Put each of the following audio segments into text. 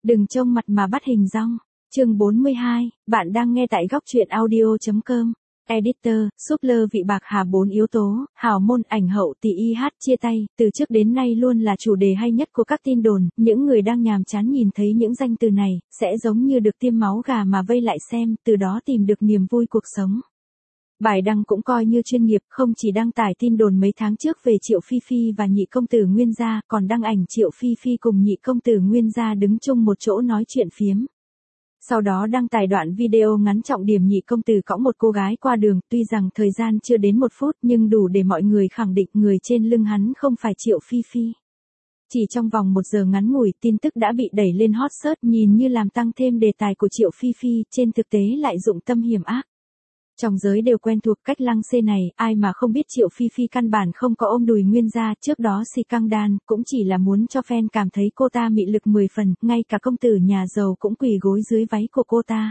Đừng trông mặt mà bắt hình dong. Chương 42, bạn đang nghe tại góc truyện audio.com. Editor, Super vị bạc hà 4 yếu tố, hào môn ảnh hậu tỷ YH chia tay, từ trước đến nay luôn là chủ đề hay nhất của các tin đồn, những người đang nhàm chán nhìn thấy những danh từ này, sẽ giống như được tiêm máu gà mà vây lại xem, từ đó tìm được niềm vui cuộc sống. Bài đăng cũng coi như chuyên nghiệp, không chỉ đăng tải tin đồn mấy tháng trước về Triệu Phi Phi và nhị công tử Nguyên Gia, còn đăng ảnh Triệu Phi Phi cùng nhị công tử Nguyên Gia đứng chung một chỗ nói chuyện phiếm. Sau đó đăng tải đoạn video ngắn trọng điểm nhị công tử cõng một cô gái qua đường, tuy rằng thời gian chưa đến 1 phút nhưng đủ để mọi người khẳng định người trên lưng hắn không phải Triệu Phi Phi. Chỉ trong vòng 1 giờ ngắn ngủi, tin tức đã bị đẩy lên hot search, nhìn như làm tăng thêm đề tài của Triệu Phi Phi, trên thực tế lại dụng tâm hiểm ác. Trong giới đều quen thuộc cách lăng xê này, ai mà không biết Triệu Phi Phi căn bản không có ôm đùi Nguyên Gia, trước đó si căng đan, cũng chỉ là muốn cho fan cảm thấy cô ta mị lực 10 phần, ngay cả công tử nhà giàu cũng quỳ gối dưới váy của cô ta.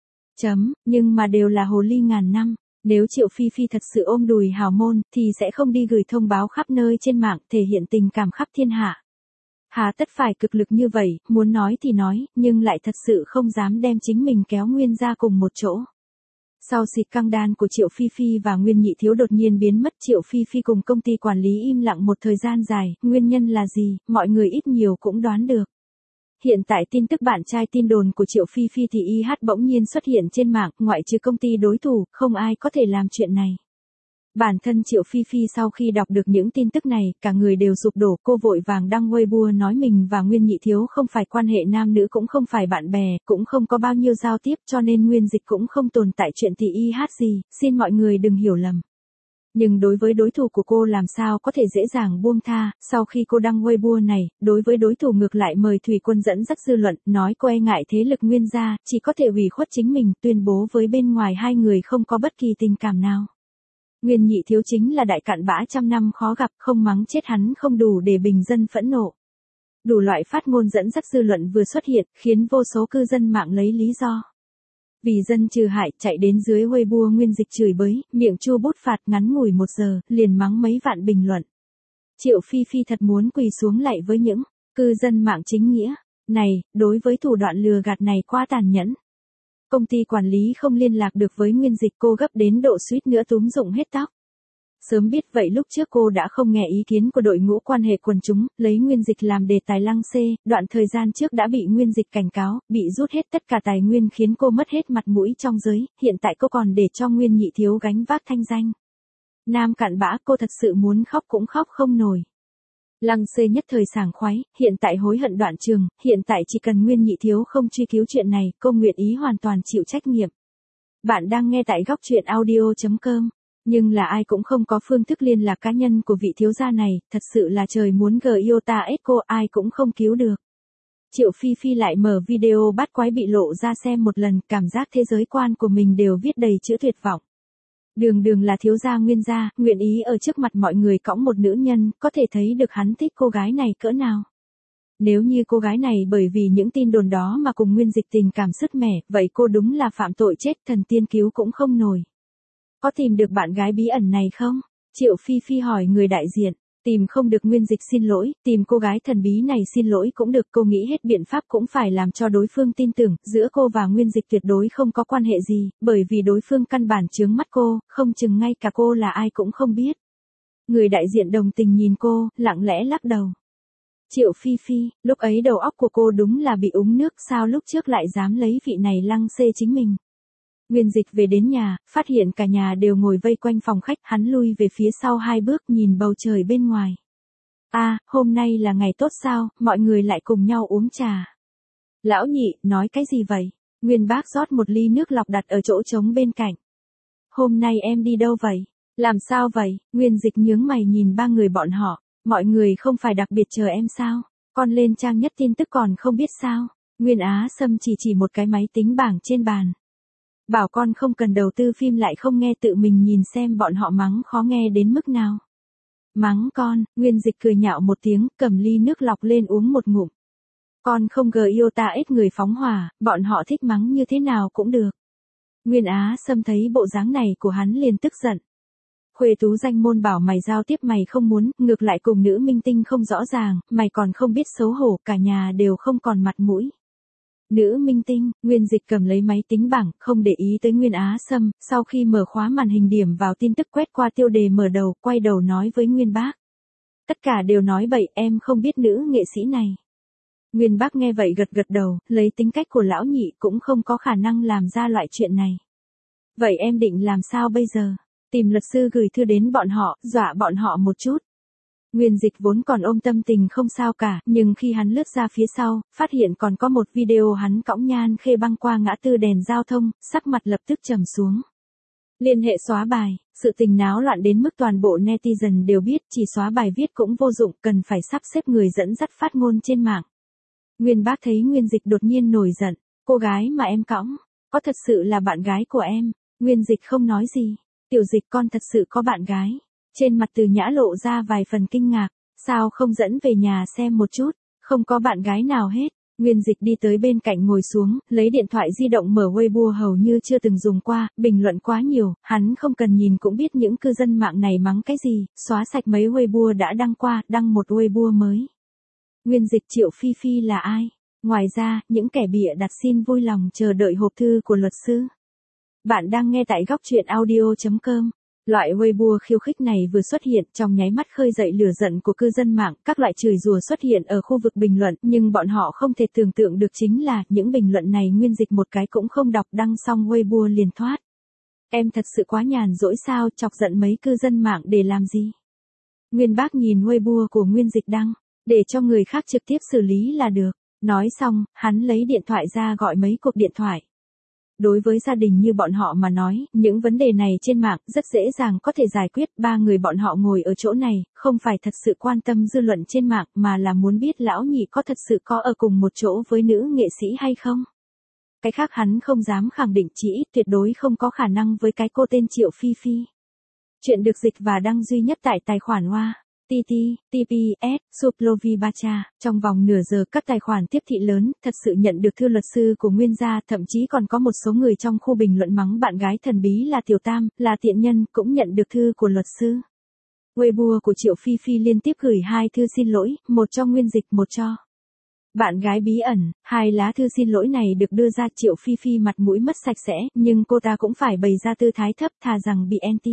Nhưng mà đều là hồ ly ngàn năm, nếu Triệu Phi Phi thật sự ôm đùi hào môn, thì sẽ không đi gửi thông báo khắp nơi trên mạng, thể hiện tình cảm khắp thiên hạ. Hà tất phải cực lực như vậy, muốn nói thì nói, nhưng lại thật sự không dám đem chính mình kéo Nguyên Gia cùng một chỗ. Sau xịt căng đan của Triệu Phi Phi và Nguyên Nhị Thiếu đột nhiên biến mất, Triệu Phi Phi cùng công ty quản lý im lặng một thời gian dài, nguyên nhân là gì, mọi người ít nhiều cũng đoán được. Hiện tại tin tức bạn trai tin đồn của Triệu Phi Phi thì YH bỗng nhiên xuất hiện trên mạng, ngoại trừ công ty đối thủ, không ai có thể làm chuyện này. Bản thân Triệu Phi Phi sau khi đọc được những tin tức này, cả người đều sụp đổ, cô vội vàng đăng Weibo nói mình và Nguyên Nhị Thiếu không phải quan hệ nam nữ, cũng không phải bạn bè, cũng không có bao nhiêu giao tiếp, cho nên Nguyên Dịch cũng không tồn tại chuyện tỷ YH gì, xin mọi người đừng hiểu lầm. Nhưng đối với đối thủ của cô làm sao có thể dễ dàng buông tha, sau khi cô đăng Weibo này, đối với đối thủ ngược lại mời Thủy Quân dẫn dắt dư luận, nói cô e ngại thế lực Nguyên Gia, chỉ có thể ủy khuất chính mình, tuyên bố với bên ngoài hai người không có bất kỳ tình cảm nào. Nguyên Nhị Thiếu chính là đại cặn bã trăm năm khó gặp, không mắng chết hắn không đủ để bình dân phẫn nộ. Đủ loại phát ngôn dẫn dắt dư luận vừa xuất hiện, khiến vô số cư dân mạng lấy lý do vì dân trừ hại chạy đến dưới Weibo Nguyên Dịch chửi bới, miệng chua bút phạt, ngắn ngủi 1 giờ, liền mắng mấy vạn bình luận. Triệu Phi Phi thật muốn quỳ xuống lạy với những cư dân mạng chính nghĩa này, đối với thủ đoạn lừa gạt này quá tàn nhẫn. Công ty quản lý không liên lạc được với Nguyên Dịch, cô gấp đến độ suýt nữa túm rụng hết tóc. Sớm biết vậy lúc trước cô đã không nghe ý kiến của đội ngũ quan hệ quần chúng, lấy Nguyên Dịch làm đề tài lăng xê, đoạn thời gian trước đã bị Nguyên Dịch cảnh cáo, bị rút hết tất cả tài nguyên khiến cô mất hết mặt mũi trong giới, hiện tại cô còn để cho Nguyên Nhị Thiếu gánh vác thanh danh. Nam cặn bã, cô thật sự muốn khóc cũng khóc không nổi. Lăng xê nhất thời sảng khoái, hiện tại hối hận đoạn trường, hiện tại chỉ cần Nguyên Nhị Thiếu không truy cứu chuyện này, cô nguyện ý hoàn toàn chịu trách nhiệm. Bạn đang nghe tại góc truyện audio.com. Nhưng là ai cũng không có phương thức liên lạc cá nhân của vị thiếu gia này, thật sự là trời muốn Giota Echo, ai cũng không cứu được. Triệu Phi Phi lại mở video bắt quái bị lộ ra xem một lần, cảm giác thế giới quan của mình đều viết đầy chữ tuyệt vọng. Đường là thiếu gia Nguyên Gia, nguyện ý ở trước mặt mọi người cõng một nữ nhân, có thể thấy được hắn thích cô gái này cỡ nào. Nếu như cô gái này bởi vì những tin đồn đó mà cùng Nguyên Dịch tình cảm sứt mẻ, vậy cô đúng là phạm tội chết, thần tiên cứu cũng không nổi. Có tìm được bạn gái bí ẩn này không? Triệu Phi Phi hỏi người đại diện. Tìm không được Nguyên Dịch xin lỗi, tìm cô gái thần bí này xin lỗi cũng được, cô nghĩ hết biện pháp cũng phải làm cho đối phương tin tưởng, giữa cô và Nguyên Dịch tuyệt đối không có quan hệ gì, bởi vì đối phương căn bản chướng mắt cô, không chừng ngay cả cô là ai cũng không biết. Người đại diện đồng tình nhìn cô, lặng lẽ lắc đầu. Triệu Phi Phi, lúc ấy đầu óc của cô đúng là bị úng nước, sao lúc trước lại dám lấy vị này lăng xê chính mình. Nguyên Dịch về đến nhà, phát hiện cả nhà đều ngồi vây quanh phòng khách, hắn lui về phía sau 2 bước nhìn bầu trời bên ngoài. Hôm nay là ngày tốt sao, mọi người lại cùng nhau uống trà. Lão Nhị, nói cái gì vậy? Nguyên Bác rót một ly nước lọc đặt ở chỗ trống bên cạnh. Hôm nay em đi đâu vậy? Làm sao vậy? Nguyên Dịch nhướng mày nhìn 3 người bọn họ, mọi người không phải đặc biệt chờ em sao? Con lên trang nhất tin tức còn không biết sao? Nguyên Á Sâm chỉ một cái máy tính bảng trên bàn. Bảo con không cần đầu tư phim lại không nghe, tự mình nhìn xem bọn họ mắng khó nghe đến mức nào. Mắng con, Nguyên Dịch cười nhạo một tiếng, cầm ly nước lọc lên uống một ngụm. Con không Giota ít người phóng hỏa, bọn họ thích mắng như thế nào cũng được. Nguyên Á Sâm thấy bộ dáng này của hắn liền tức giận. Khuê tú danh môn bảo mày giao tiếp mày không muốn, ngược lại cùng nữ minh tinh không rõ ràng, mày còn không biết xấu hổ, cả nhà đều không còn mặt mũi. Nữ minh tinh, Nguyên Dịch cầm lấy máy tính bảng, không để ý tới Nguyên Á Sâm, sau khi mở khóa màn hình điểm vào tin tức quét qua tiêu đề mở đầu, quay đầu nói với Nguyên Bác. Tất cả đều nói bậy, em không biết nữ nghệ sĩ này. Nguyên Bác nghe vậy gật gật đầu, lấy tính cách của lão nhị cũng không có khả năng làm ra loại chuyện này. Vậy em định làm sao bây giờ? Tìm luật sư gửi thư đến bọn họ, dọa bọn họ một chút. Nguyên Dịch vốn còn ôm tâm tình không sao cả, nhưng khi hắn lướt ra phía sau, phát hiện còn có một video hắn cõng Nhan Khê băng qua ngã tư đèn giao thông, sắc mặt lập tức trầm xuống. Liên hệ xóa bài, sự tình náo loạn đến mức toàn bộ netizen đều biết, chỉ xóa bài viết cũng vô dụng, cần phải sắp xếp người dẫn dắt phát ngôn trên mạng. Nguyên Bác thấy Nguyên Dịch đột nhiên nổi giận, cô gái mà em cõng, có thật sự là bạn gái của em? Nguyên Dịch không nói gì, Tiểu Dịch con thật sự có bạn gái. Trên mặt Từ Nhã lộ ra vài phần kinh ngạc, sao không dẫn về nhà xem một chút, không có bạn gái nào hết. Nguyên Dịch đi tới bên cạnh ngồi xuống, lấy điện thoại di động mở Weibo hầu như chưa từng dùng qua, bình luận quá nhiều, hắn không cần nhìn cũng biết những cư dân mạng này mắng cái gì, xóa sạch mấy Weibo đã đăng qua, đăng một Weibo mới. Nguyên Dịch Triệu Phi Phi là ai? Ngoài ra, những kẻ bịa đặt xin vui lòng chờ đợi hộp thư của luật sư. Bạn đang nghe tại góc truyện audio.com. Loại Weibo khiêu khích này vừa xuất hiện trong nháy mắt khơi dậy lửa giận của cư dân mạng, các loại chửi rủa xuất hiện ở khu vực bình luận, nhưng bọn họ không thể tưởng tượng được chính là những bình luận này Nguyên Dịch một cái cũng không đọc đăng xong Weibo liền thoát. Em thật sự quá nhàn rỗi sao, chọc giận mấy cư dân mạng để làm gì? Nguyên Bác nhìn Weibo của Nguyên Dịch đăng, để cho người khác trực tiếp xử lý là được. Nói xong, hắn lấy điện thoại ra gọi mấy cuộc điện thoại. Đối với gia đình như bọn họ mà nói, những vấn đề này trên mạng rất dễ dàng có thể giải quyết. Ba người bọn họ ngồi ở chỗ này, không phải thật sự quan tâm dư luận trên mạng mà là muốn biết lão nhị có thật sự có ở cùng một chỗ với nữ nghệ sĩ hay không. Cái khác hắn không dám khẳng định, chỉ ít tuyệt đối không có khả năng với cái cô tên Triệu Phi Phi. Chuyện được dịch và đăng duy nhất tại tài khoản Hoa. TT, TPS, Suplovibacha, trong vòng nửa giờ các tài khoản tiếp thị lớn thật sự nhận được thư luật sư của Nguyên gia, thậm chí còn có một số người trong khu bình luận mắng bạn gái thần bí là Tiểu Tam, là tiện nhân, cũng nhận được thư của luật sư. Weibo của Triệu Phi Phi liên tiếp gửi 2 thư xin lỗi, một cho Nguyên Dịch, một cho bạn gái bí ẩn. 2 lá thư xin lỗi này được đưa ra, Triệu Phi Phi mặt mũi mất sạch sẽ, nhưng cô ta cũng phải bày ra tư thái thấp thà rằng bị anti.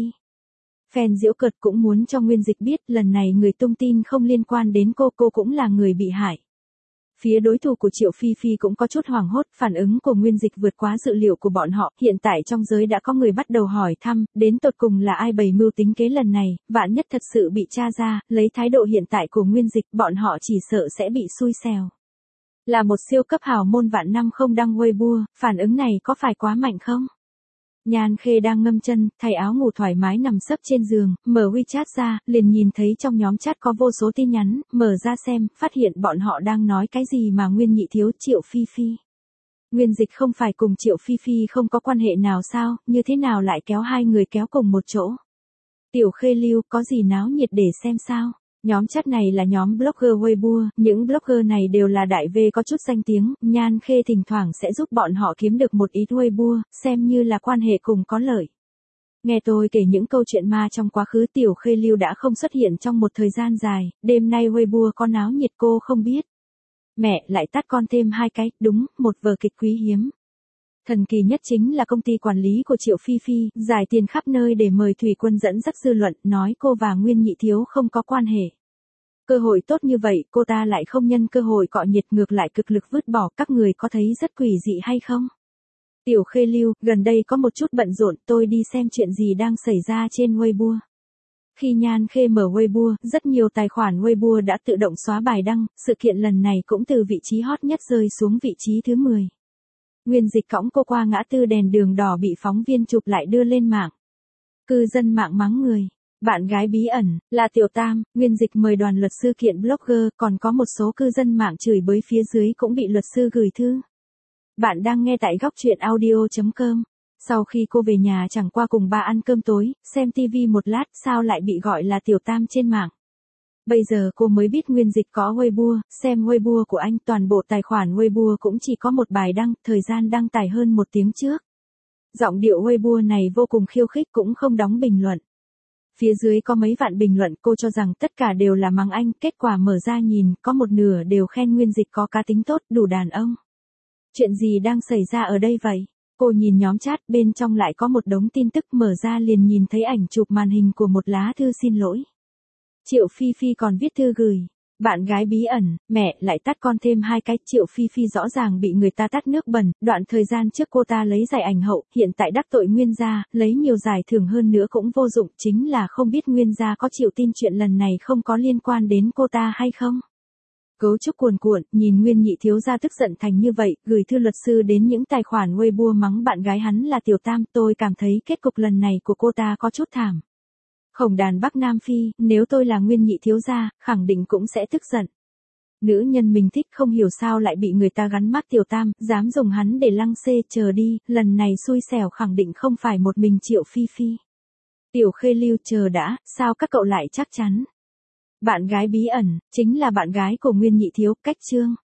Fan giễu cợt cũng muốn cho Nguyên Dịch biết lần này người tung tin không liên quan đến cô cũng là người bị hại. Phía đối thủ của Triệu Phi Phi cũng có chút hoảng hốt, phản ứng của Nguyên Dịch vượt quá dự liệu của bọn họ. Hiện tại trong giới đã có người bắt đầu hỏi thăm, đến tột cùng là ai bày mưu tính kế lần này, vạn nhất thật sự bị tra ra, lấy thái độ hiện tại của Nguyên Dịch, bọn họ chỉ sợ sẽ bị xui xẻo. Là một siêu cấp hào môn vạn năm không đăng Weibo, phản ứng này có phải quá mạnh không? Nhan Khê đang ngâm chân, thay áo ngủ thoải mái nằm sấp trên giường, mở WeChat ra, liền nhìn thấy trong nhóm chat có vô số tin nhắn, mở ra xem, phát hiện bọn họ đang nói cái gì mà Nguyên nhị thiếu Triệu Phi Phi. Nguyên Dịch không phải cùng Triệu Phi Phi không có quan hệ nào sao, như thế nào lại kéo hai người kéo cùng một chỗ? Tiểu Khê Lưu, có gì náo nhiệt để xem sao? Nhóm chat này là nhóm blogger Weibo, những blogger này đều là đại V có chút danh tiếng, Nhan Khê thỉnh thoảng sẽ giúp bọn họ kiếm được một ít Weibo, xem như là quan hệ cùng có lợi. Nghe tôi kể những câu chuyện ma trong quá khứ, Tiểu Khê Lưu đã không xuất hiện trong một thời gian dài, đêm nay Weibo có náo nhiệt cô không biết. Mẹ lại tắt con thêm 2 cái, đúng, một vở kịch quý hiếm. Thần kỳ nhất chính là công ty quản lý của Triệu Phi Phi, giải tiền khắp nơi để mời Thủy Quân dẫn dắt dư luận, nói cô và Nguyên nhị thiếu không có quan hệ. Cơ hội tốt như vậy, cô ta lại không nhân cơ hội cọ nhiệt, ngược lại cực lực vứt bỏ, các người có thấy rất quỷ dị hay không? Tiểu Khê Lưu, gần đây có một chút bận rộn, tôi đi xem chuyện gì đang xảy ra trên Weibo. Khi Nhan Khê mở Weibo, rất nhiều tài khoản Weibo đã tự động xóa bài đăng, sự kiện lần này cũng từ vị trí hot nhất rơi xuống vị trí thứ 10. Nguyên Dịch cõng cô qua ngã tư đèn đường đỏ bị phóng viên chụp lại đưa lên mạng. Cư dân mạng mắng người. Bạn gái bí ẩn, là Tiểu Tam, Nguyên Dịch mời đoàn luật sư kiện blogger, còn có một số cư dân mạng chửi bới phía dưới cũng bị luật sư gửi thư. Bạn đang nghe tại góc truyện audio.com. Sau khi cô về nhà chẳng qua cùng ba ăn cơm tối, xem TV một lát, sao lại bị gọi là Tiểu Tam trên mạng. Bây giờ cô mới biết Nguyên Dịch có Weibo, xem Weibo của anh, toàn bộ tài khoản Weibo cũng chỉ có một bài đăng, thời gian đăng tải hơn 1 tiếng trước. Giọng điệu Weibo này vô cùng khiêu khích, cũng không đóng bình luận. Phía dưới có mấy vạn bình luận, cô cho rằng tất cả đều là mắng anh, kết quả mở ra nhìn, có một nửa đều khen Nguyên Dịch có cá tính tốt, đủ đàn ông. Chuyện gì đang xảy ra ở đây vậy? Cô nhìn nhóm chat bên trong lại có một đống tin tức, mở ra liền nhìn thấy ảnh chụp màn hình của một lá thư xin lỗi. Triệu Phi Phi còn viết thư gửi. Bạn gái bí ẩn, mẹ lại tát con thêm 2 cái. Triệu Phi Phi rõ ràng bị người ta tát nước bẩn, đoạn thời gian trước cô ta lấy giải ảnh hậu, hiện tại đắc tội Nguyên gia, lấy nhiều giải thưởng hơn nữa cũng vô dụng, chính là không biết Nguyên gia có chịu tin chuyện lần này không có liên quan đến cô ta hay không. Cấu trúc cuồn cuộn, nhìn Nguyên nhị thiếu gia tức giận thành như vậy, gửi thư luật sư đến những tài khoản Weibo mắng bạn gái hắn là Tiểu Tam, tôi cảm thấy kết cục lần này của cô ta có chút thảm. Khổng đàn Bắc Nam Phi, nếu tôi là Nguyên nhị thiếu gia, khẳng định cũng sẽ tức giận. Nữ nhân mình thích không hiểu sao lại bị người ta gắn mác Tiểu Tam, dám dùng hắn để lăng xê, chờ đi, lần này xui xẻo khẳng định không phải một mình Triệu Phi Phi. Tiểu Khê Lưu, chờ đã, sao các cậu lại chắc chắn? Bạn gái bí ẩn, chính là bạn gái của Nguyên nhị thiếu, cách chương.